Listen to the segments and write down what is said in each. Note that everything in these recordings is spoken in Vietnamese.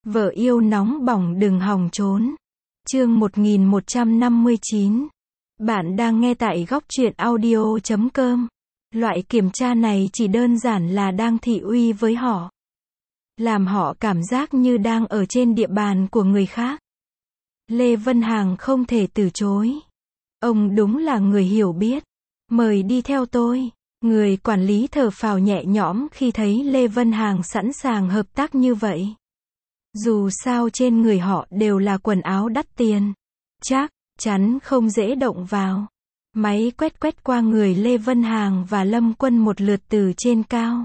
Vợ yêu nóng bỏng đừng hòng trốn. Chương 1159. Bạn đang nghe tại góc truyện audio.com. Loại kiểm tra này chỉ đơn giản là đang thị uy với họ. Làm họ cảm giác như đang ở trên địa bàn của người khác. Lê Vân Hằng không thể từ chối. Ông đúng là người hiểu biết. Mời đi theo tôi. Người quản lý thở phào nhẹ nhõm khi thấy Lê Vân Hằng sẵn sàng hợp tác như vậy. Dù sao trên người họ đều là quần áo đắt tiền. Chắc chắn không dễ động vào. Máy quét qua người Lê Vân Hằng và Lâm Quân một lượt từ trên cao.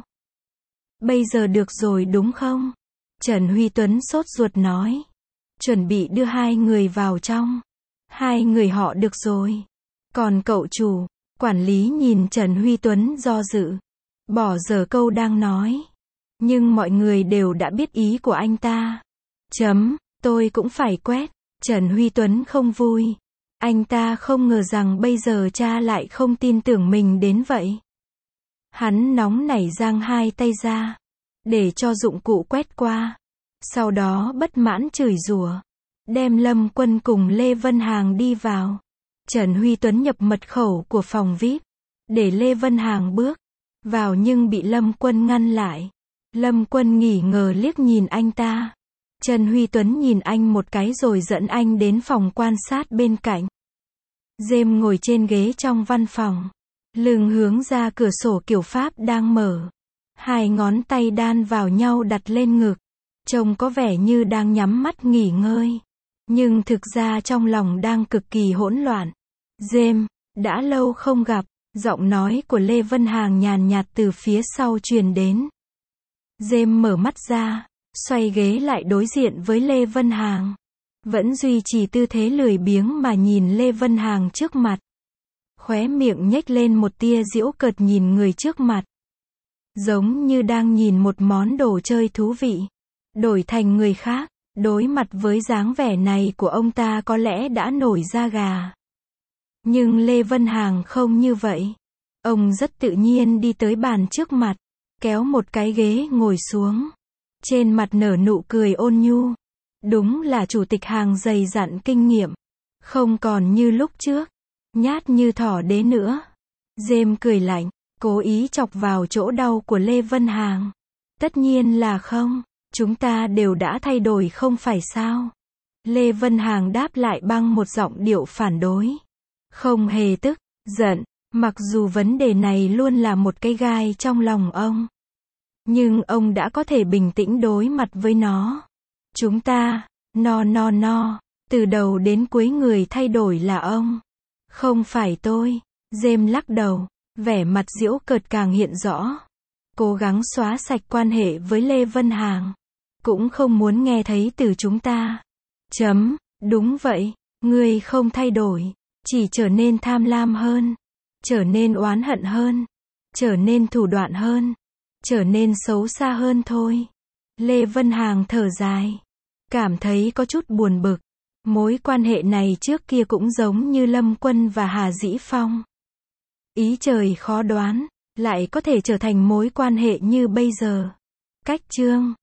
Bây giờ được rồi đúng không? Trần Huy Tuấn sốt ruột nói. Chuẩn bị đưa hai người vào trong. Hai người họ được rồi. Còn cậu chủ, quản lý nhìn Trần Huy Tuấn do dự. Bỏ dở câu đang nói. Nhưng mọi người đều đã biết ý của anh ta. Tôi cũng phải quét. Trần Huy Tuấn không vui. Anh ta không ngờ rằng bây giờ cha lại không tin tưởng mình đến vậy. Hắn nóng nảy giang hai tay ra. Để cho dụng cụ quét qua. Sau đó bất mãn chửi rủa. Đem Lâm Quân cùng Lê Vân Hằng đi vào. Trần Huy Tuấn nhập mật khẩu của phòng VIP. Để Lê Vân Hằng bước vào nhưng bị Lâm Quân ngăn lại. Lâm Quân nghỉ ngờ liếc nhìn anh ta. Trần Huy Tuấn nhìn anh một cái rồi dẫn anh đến phòng quan sát bên cạnh. Dêm ngồi trên ghế trong văn phòng. Lưng hướng ra cửa sổ kiểu Pháp đang mở. Hai ngón tay đan vào nhau đặt lên ngực. Trông có vẻ như đang nhắm mắt nghỉ ngơi. Nhưng thực ra trong lòng đang cực kỳ hỗn loạn. Dêm, đã lâu không gặp. Giọng nói của Lê Vân Hằng nhàn nhạt từ phía sau truyền đến. Dêm mở mắt ra. Xoay ghế lại đối diện với Lê Vân Hằng. Vẫn duy trì tư thế lười biếng mà nhìn Lê Vân Hằng trước mặt. Khóe miệng nhếch lên một tia giễu cợt nhìn người trước mặt. Giống như đang nhìn một món đồ chơi thú vị. Đổi thành người khác, đối mặt với dáng vẻ này của ông ta có lẽ đã nổi da gà. Nhưng Lê Vân Hằng không như vậy. Ông rất tự nhiên đi tới bàn trước mặt. Kéo một cái ghế ngồi xuống. Trên mặt nở nụ cười ôn nhu. Đúng là chủ tịch Hằng dày dặn kinh nghiệm. Không còn như lúc trước. Nhát như thỏ đế nữa. Dêm cười lạnh. Cố ý chọc vào chỗ đau của Lê Vân Hằng. Tất nhiên là không. Chúng ta đều đã thay đổi không phải sao? Lê Vân Hằng đáp lại bằng một giọng điệu phản đối. Không hề tức, giận. Mặc dù vấn đề này luôn là một cái gai trong lòng ông. Nhưng ông đã có thể bình tĩnh đối mặt với nó. Chúng ta, no. Từ đầu đến cuối người thay đổi là ông. Không phải tôi. Dêm lắc đầu. Vẻ mặt giễu cợt càng hiện rõ. Cố gắng xóa sạch quan hệ với Lê Vân Hằng. Cũng không muốn nghe thấy từ chúng ta. Đúng vậy. Ngươi không thay đổi. Chỉ trở nên tham lam hơn. Trở nên oán hận hơn. Trở nên thủ đoạn hơn. Trở nên xấu xa hơn thôi. Lê Vân Hằng thở dài. Cảm thấy có chút buồn bực. Mối quan hệ này trước kia cũng giống như Lâm Quân và Hà Dĩ Phong. Ý trời khó đoán. Lại có thể trở thành mối quan hệ như bây giờ. Cách chương